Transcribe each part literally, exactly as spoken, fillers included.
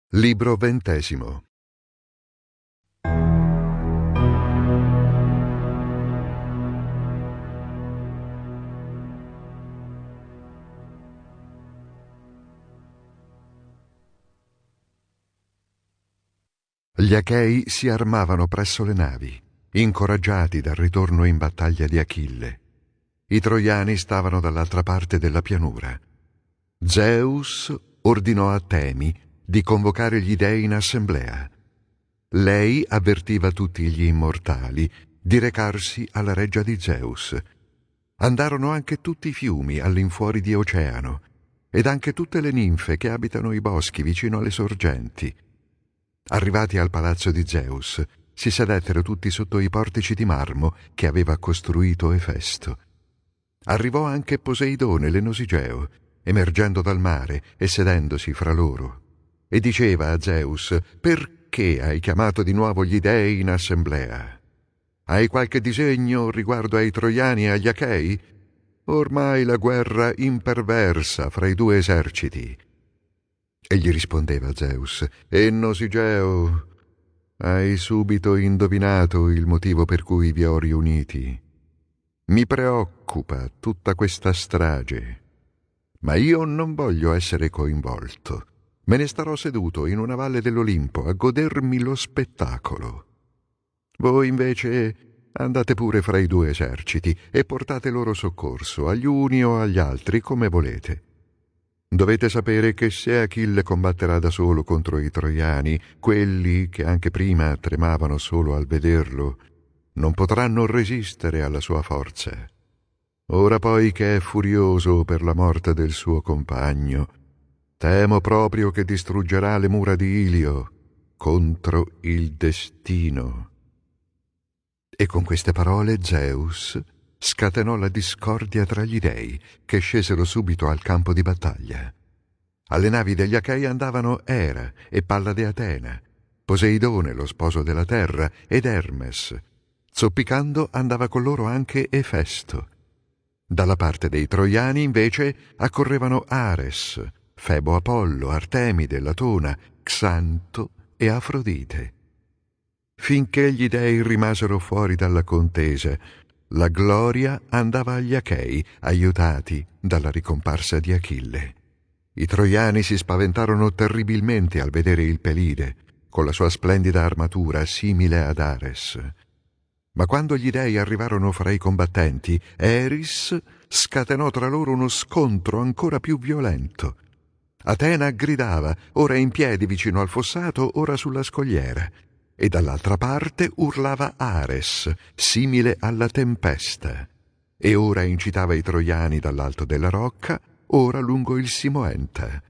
Libro ventesimo. Gli Achei si armavano presso le navi, incoraggiati dal ritorno in battaglia di Achille. I Troiani stavano dall'altra parte della pianura. Zeus ordinò a Temi di convocare gli dei in assemblea. Lei avvertiva tutti gli immortali di recarsi alla reggia di Zeus. Andarono anche tutti i fiumi all'infuori di Oceano, ed anche tutte le ninfe che abitano i boschi vicino alle sorgenti. Arrivati al palazzo di Zeus, si sedettero tutti sotto i portici di marmo che aveva costruito Efesto. Arrivò anche Poseidone l'Enosigeo, emergendo dal mare e sedendosi fra loro, e diceva a Zeus: «Perché hai chiamato di nuovo gli dei in assemblea? Hai qualche disegno riguardo ai Troiani e agli Achei? Ormai la guerra imperversa fra i due eserciti». E gli rispondeva Zeus: «Enosigeo, hai subito indovinato il motivo per cui vi ho riuniti. Mi preoccupa tutta questa strage, ma io non voglio essere coinvolto. Me ne starò seduto in una valle dell'Olimpo a godermi lo spettacolo. Voi invece andate pure fra i due eserciti e portate loro soccorso, agli uni o agli altri, come volete. Dovete sapere che se Achille combatterà da solo contro i Troiani, quelli che anche prima tremavano solo al vederlo, non potranno resistere alla sua forza. Ora poi che è furioso per la morte del suo compagno, temo proprio che distruggerà le mura di Ilio contro il destino». E con queste parole Zeus scatenò la discordia tra gli dei, che scesero subito al campo di battaglia. Alle navi degli Achei andavano Era e Pallade Atena, Poseidone, lo sposo della terra, ed Hermes. Zoppicando andava con loro anche Efesto. Dalla parte dei Troiani, invece, accorrevano Ares, Febo Apollo, Artemide, Latona, Xanto e Afrodite. Finché gli dei rimasero fuori dalla contesa, la gloria andava agli Achei, aiutati dalla ricomparsa di Achille. I Troiani si spaventarono terribilmente al vedere il Pelide, con la sua splendida armatura simile ad Ares. Ma quando gli dei arrivarono fra i combattenti, Eris scatenò tra loro uno scontro ancora più violento. Atena gridava, ora in piedi vicino al fossato, ora sulla scogliera, e dall'altra parte urlava Ares, simile alla tempesta, e ora incitava i Troiani dall'alto della rocca, ora lungo il Simoenta.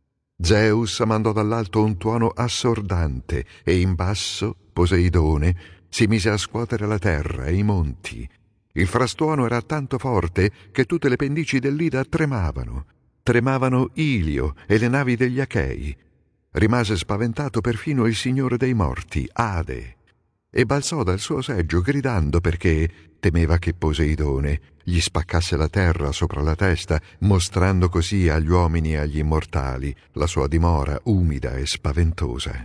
Zeus mandò dall'alto un tuono assordante, e in basso Poseidone si mise a scuotere la terra e i monti. Il frastuono era tanto forte che tutte le pendici dell'Ida tremavano. Tremavano Ilio e le navi degli Achei. Rimase spaventato perfino il signore dei morti, Ade, e balzò dal suo seggio gridando perché temeva che Poseidone gli spaccasse la terra sopra la testa, mostrando così agli uomini e agli immortali la sua dimora umida e spaventosa.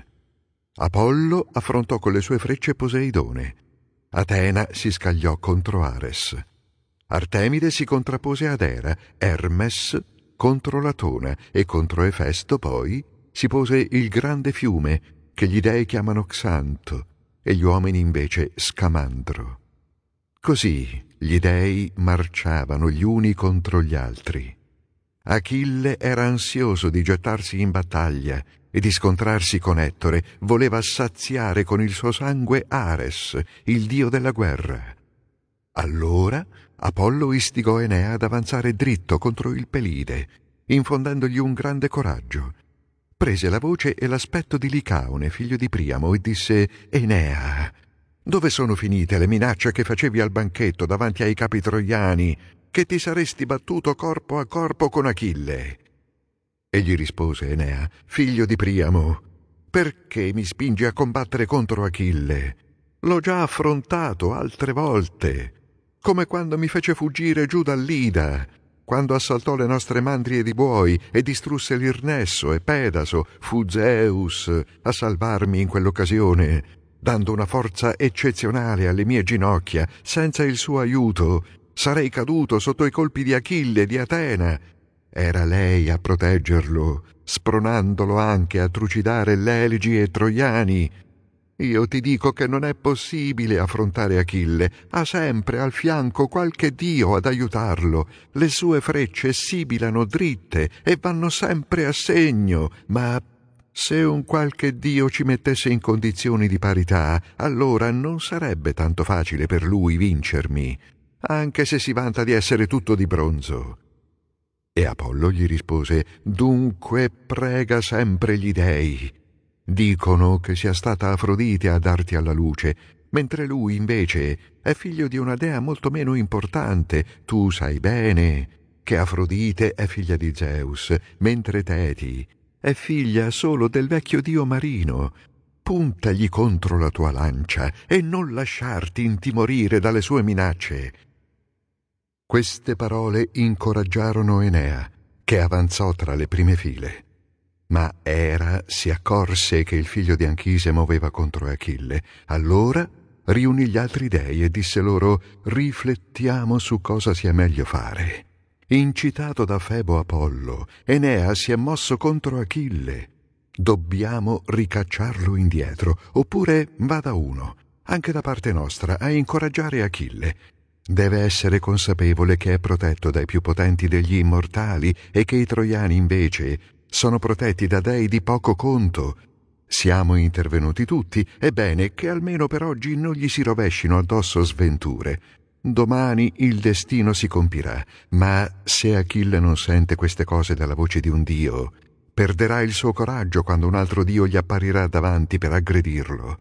Apollo affrontò con le sue frecce Poseidone. Atena si scagliò contro Ares. Artemide si contrappose ad Era, Hermes contro Latona, e contro Efesto poi si pose il grande fiume che gli dei chiamano Xanto e gli uomini invece Scamandro. Così gli dei marciavano gli uni contro gli altri. Achille era ansioso di gettarsi in battaglia e di scontrarsi con Ettore, voleva saziare con il suo sangue Ares, il dio della guerra. Allora Apollo istigò Enea ad avanzare dritto contro il Pelide, infondendogli un grande coraggio. Prese la voce e l'aspetto di Licaone, figlio di Priamo, e disse: «Enea, dove sono finite le minacce che facevi al banchetto davanti ai capi troiani, che ti saresti battuto corpo a corpo con Achille?» E gli rispose Enea: «Figlio di Priamo, perché mi spingi a combattere contro Achille? L'ho già affrontato altre volte, come quando mi fece fuggire giù dall'Ida. quando assaltò le nostre mandrie di buoi e distrusse l'Irnesso e Pedaso, fu Zeus a salvarmi in quell'occasione, dando una forza eccezionale alle mie ginocchia. Senza il suo aiuto sarei caduto sotto i colpi di Achille e di Atena. Era lei a proteggerlo, spronandolo anche a trucidare l'Eligi e Troiani. Io ti dico che non è possibile affrontare Achille. Ha sempre al fianco qualche dio ad aiutarlo. Le sue frecce sibilano dritte e vanno sempre a segno, ma se un qualche dio ci mettesse in condizioni di parità, allora non sarebbe tanto facile per lui vincermi, anche se si vanta di essere tutto di bronzo. E Apollo gli rispose: dunque prega sempre gli dei. Dicono che sia stata Afrodite a darti alla luce, mentre lui invece è figlio di una dea molto meno importante. Tu sai bene che Afrodite è figlia di Zeus, mentre Teti è figlia solo del vecchio dio marino. Puntagli contro la tua lancia e non lasciarti intimorire dalle sue minacce. Queste parole incoraggiarono Enea, che avanzò tra le prime file. Ma Era si accorse che il figlio di Anchise muoveva contro Achille. Allora riunì gli altri dei e disse loro: riflettiamo su cosa sia meglio fare. Incitato da Febo Apollo, Enea si è mosso contro Achille. Dobbiamo ricacciarlo indietro, oppure vada uno, anche da parte nostra, a incoraggiare Achille. Deve essere consapevole che è protetto dai più potenti degli immortali e che i troiani invece sono protetti da dei di poco conto. Siamo intervenuti tutti, è bene che almeno per oggi non gli si rovescino addosso sventure. Domani il destino si compirà, ma se Achille non sente queste cose dalla voce di un dio, perderà il suo coraggio quando un altro dio gli apparirà davanti per aggredirlo.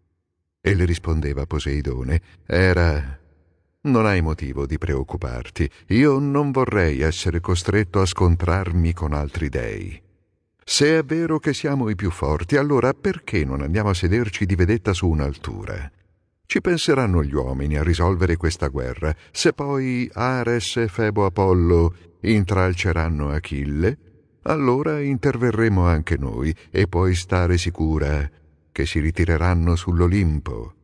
E le rispondeva Poseidone: Era, non hai motivo di preoccuparti. Io non vorrei essere costretto a scontrarmi con altri dei. Se è vero che siamo i più forti, allora perché non andiamo a sederci di vedetta su un'altura? Ci penseranno gli uomini a risolvere questa guerra. Se poi Ares e Febo Apollo intralceranno Achille, allora interverremo anche noi e puoi stare sicura che si ritireranno sull'Olimpo.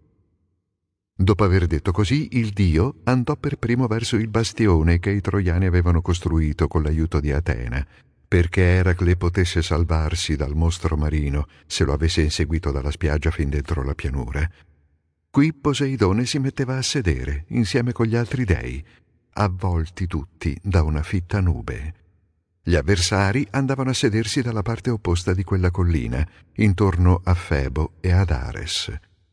Dopo aver detto così, il dio andò per primo verso il bastione che i troiani avevano costruito con l'aiuto di Atena, perché Eracle potesse salvarsi dal mostro marino se lo avesse inseguito dalla spiaggia fin dentro la pianura. Qui Poseidone si metteva a sedere insieme con gli altri dei, avvolti tutti da una fitta nube. Gli avversari andavano a sedersi dalla parte opposta di quella collina, intorno a Febo e ad Ares.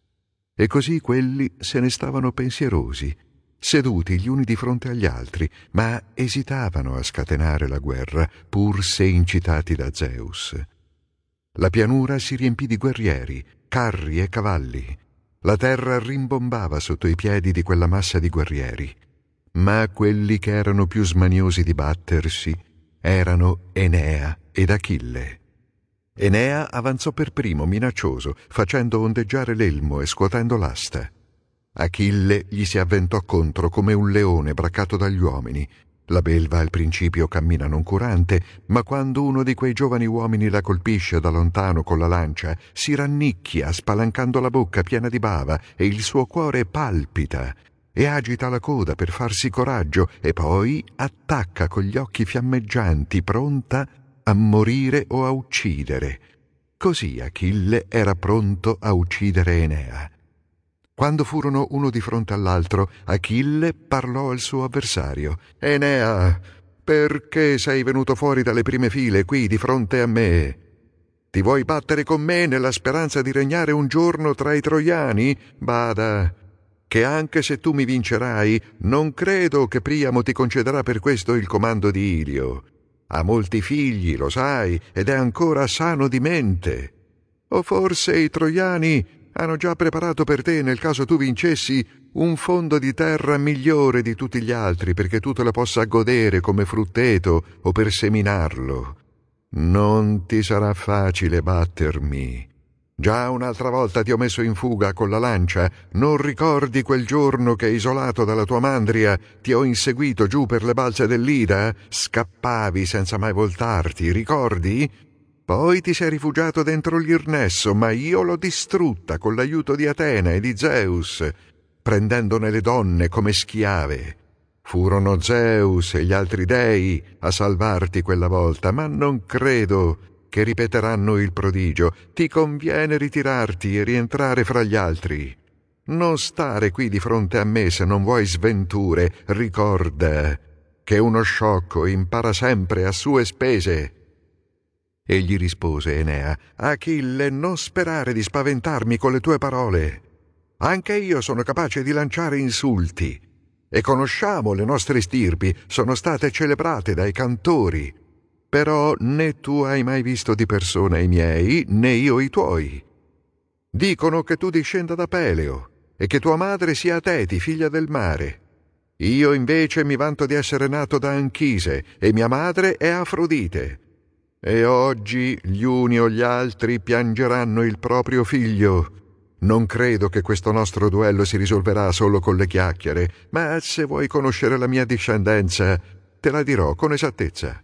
E così quelli se ne stavano pensierosi, seduti gli uni di fronte agli altri, ma esitavano a scatenare la guerra, pur se incitati da Zeus. La pianura si riempì di guerrieri, carri e cavalli. La terra rimbombava sotto i piedi di quella massa di guerrieri. Ma quelli che erano più smaniosi di battersi erano Enea ed Achille. Enea avanzò per primo, minaccioso, facendo ondeggiare l'elmo e scuotendo l'asta. Achille gli si avventò contro come un leone braccato dagli uomini. La belva al principio cammina noncurante, ma quando uno di quei giovani uomini la colpisce da lontano con la lancia, si rannicchia spalancando la bocca piena di bava e il suo cuore palpita e agita la coda per farsi coraggio e poi attacca con gli occhi fiammeggianti, pronta a morire o a uccidere. Così Achille era pronto a uccidere Enea. Quando furono uno di fronte all'altro, Achille parlò al suo avversario: Enea, perché sei venuto fuori dalle prime file qui di fronte a me? Ti vuoi battere con me nella speranza di regnare un giorno tra i troiani? Bada, che anche se tu mi vincerai, non credo che Priamo ti concederà per questo il comando di Ilio. Ha molti figli, lo sai, ed è ancora sano di mente. O forse i troiani hanno già preparato per te, nel caso tu vincessi, un fondo di terra migliore di tutti gli altri, perché tu te la possa godere come frutteto o per seminarlo. Non ti sarà facile battermi. Già un'altra volta ti ho messo in fuga con la lancia. Non ricordi quel giorno che, isolato dalla tua mandria, ti ho inseguito giù per le balze dell'Ida? Scappavi senza mai voltarti, ricordi? Poi ti sei rifugiato dentro l'Irnesso, ma io l'ho distrutta con l'aiuto di Atena e di Zeus, prendendone le donne come schiave. Furono Zeus e gli altri dei a salvarti quella volta, ma non credo che ripeteranno il prodigio. Ti conviene ritirarti e rientrare fra gli altri. Non stare qui di fronte a me se non vuoi sventure. Ricorda che uno sciocco impara sempre a sue spese. Egli rispose, Enea: Achille, non sperare di spaventarmi con le tue parole. Anche io sono capace di lanciare insulti, e conosciamo le nostre stirpi, sono state celebrate dai cantori. Però né tu hai mai visto di persona i miei, né io i tuoi. Dicono che tu discenda da Peleo, e che tua madre sia Teti, figlia del mare. Io invece mi vanto di essere nato da Anchise, e mia madre è Afrodite. E oggi gli uni o gli altri piangeranno il proprio figlio. Non credo che questo nostro duello si risolverà solo con le chiacchiere, ma se vuoi conoscere la mia discendenza, te la dirò con esattezza.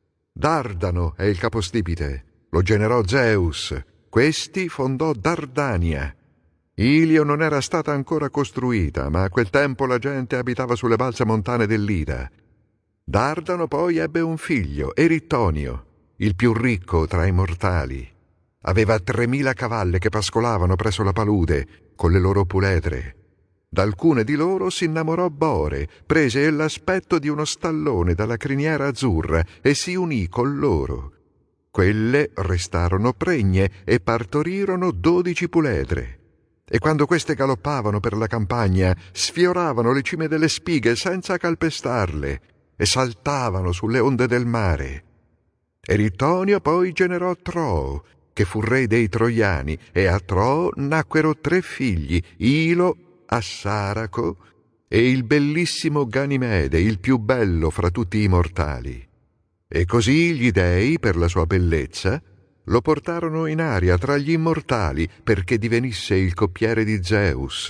Dardano è il capostipite, lo generò Zeus. Questi fondò Dardania. Ilio non era stata ancora costruita, ma a quel tempo la gente abitava sulle balze montane dell'Ida. Dardano poi ebbe un figlio, Erittonio, il più ricco tra i mortali. Aveva tremila cavalle che pascolavano presso la palude con le loro puledre. Da alcune di loro si innamorò Bore, prese l'aspetto di uno stallone dalla criniera azzurra e si unì con loro. Quelle restarono pregne e partorirono dodici puledre. E quando queste galoppavano per la campagna, sfioravano le cime delle spighe senza calpestarle e saltavano sulle onde del mare. Erittonio poi generò Troo, che fu re dei Troiani, e a Troo nacquero tre figli, Ilo, Assaraco e il bellissimo Ganimede, il più bello fra tutti i mortali. E così gli dei, per la sua bellezza, lo portarono in aria tra gli immortali perché divenisse il coppiere di Zeus.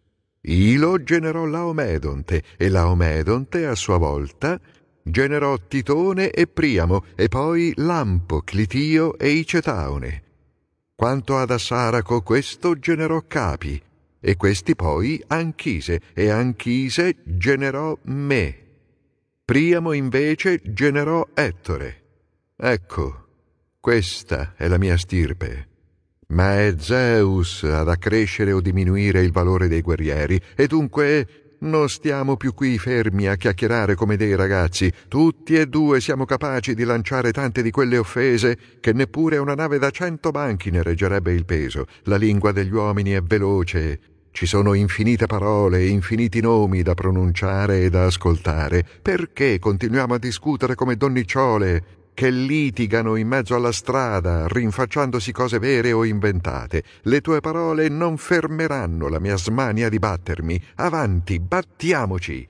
Ilo generò Laomedonte e Laomedonte a sua volta generò Titone e Priamo e poi Lampo, Clitio e Icetaone. Quanto ad Assaraco, questo generò Capi e questi poi Anchise e Anchise generò Me. Priamo invece generò Ettore. Ecco, questa è la mia stirpe. Ma è Zeus ad accrescere o diminuire il valore dei guerrieri, e dunque non stiamo più qui fermi a chiacchierare come dei ragazzi. Tutti e due siamo capaci di lanciare tante di quelle offese che neppure una nave da cento banchi ne reggerebbe il peso. La lingua degli uomini è veloce. Ci sono infinite parole e infiniti nomi da pronunciare e da ascoltare. Perché continuiamo a discutere come donnicciole che litigano in mezzo alla strada, rinfacciandosi cose vere o inventate? Le tue parole non fermeranno la mia smania di battermi. Avanti, battiamoci!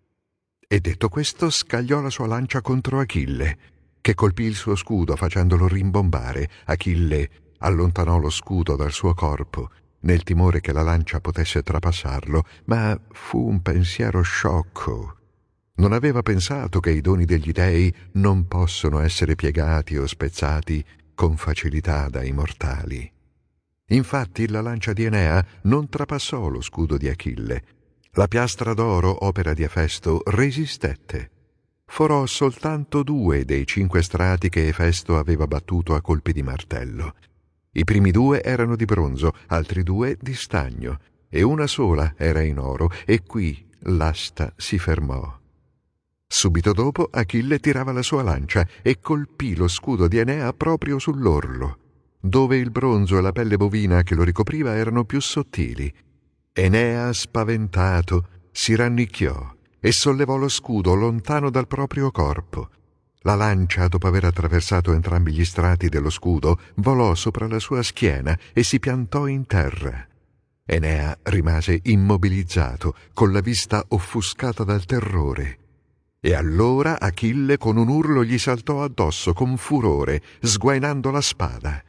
E detto questo scagliò la sua lancia contro Achille, che colpì il suo scudo facendolo rimbombare. Achille allontanò lo scudo dal suo corpo, nel timore che la lancia potesse trapassarlo, ma fu un pensiero sciocco. Non aveva pensato che i doni degli dei non possono essere piegati o spezzati con facilità dai mortali. Infatti la lancia di Enea non trapassò lo scudo di Achille. La piastra d'oro, opera di Efesto, resistette. Forò soltanto due dei cinque strati che Efesto aveva battuto a colpi di martello. I primi due erano di bronzo, altri due di stagno, e una sola era in oro, e qui l'asta si fermò. Subito dopo Achille tirava la sua lancia e colpì lo scudo di Enea proprio sull'orlo, dove il bronzo e la pelle bovina che lo ricopriva erano più sottili. Enea, spaventato, si rannicchiò e sollevò lo scudo lontano dal proprio corpo. La lancia, dopo aver attraversato entrambi gli strati dello scudo, volò sopra la sua schiena e si piantò in terra. Enea rimase immobilizzato, con la vista offuscata dal terrore. E allora Achille con un urlo gli saltò addosso con furore, sguainando la spada.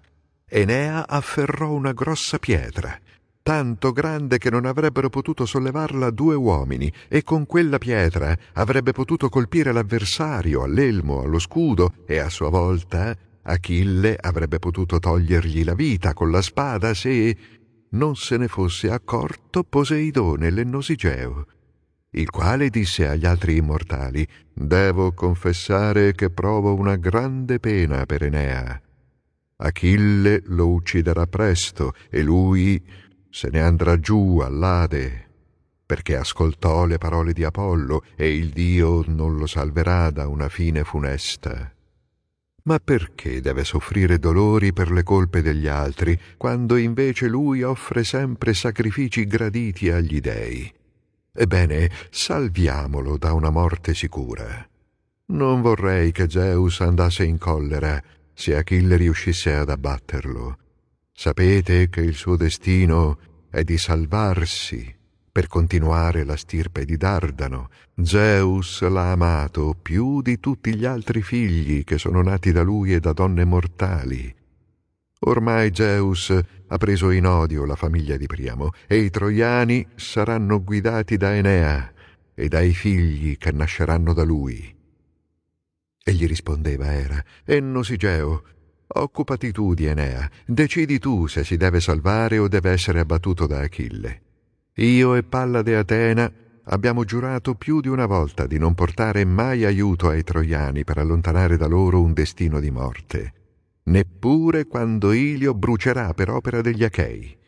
Enea afferrò una grossa pietra, tanto grande che non avrebbero potuto sollevarla due uomini, e con quella pietra avrebbe potuto colpire l'avversario all'elmo, allo scudo, e a sua volta Achille avrebbe potuto togliergli la vita con la spada se non se ne fosse accorto Poseidone l'Ennosigeo, il quale disse agli altri immortali: «Devo confessare che provo una grande pena per Enea. Achille lo ucciderà presto e lui se ne andrà giù all'Ade, perché ascoltò le parole di Apollo e il dio non lo salverà da una fine funesta. Ma perché deve soffrire dolori per le colpe degli altri, quando invece lui offre sempre sacrifici graditi agli dei? Ebbene, salviamolo da una morte sicura. Non vorrei che Zeus andasse in collera se Achille riuscisse ad abbatterlo. Sapete che il suo destino è di salvarsi per continuare la stirpe di Dardano. Zeus l'ha amato più di tutti gli altri figli che sono nati da lui e da donne mortali. Ormai Zeus ha preso in odio la famiglia di Priamo e i troiani saranno guidati da Enea e dai figli che nasceranno da lui». E gli rispondeva Era: «Ennosigeo, occupati tu di Enea, decidi tu se si deve salvare o deve essere abbattuto da Achille. Io e Pallade Atena abbiamo giurato più di una volta di non portare mai aiuto ai troiani per allontanare da loro un destino di morte, neppure quando Ilio brucerà per opera degli Achei.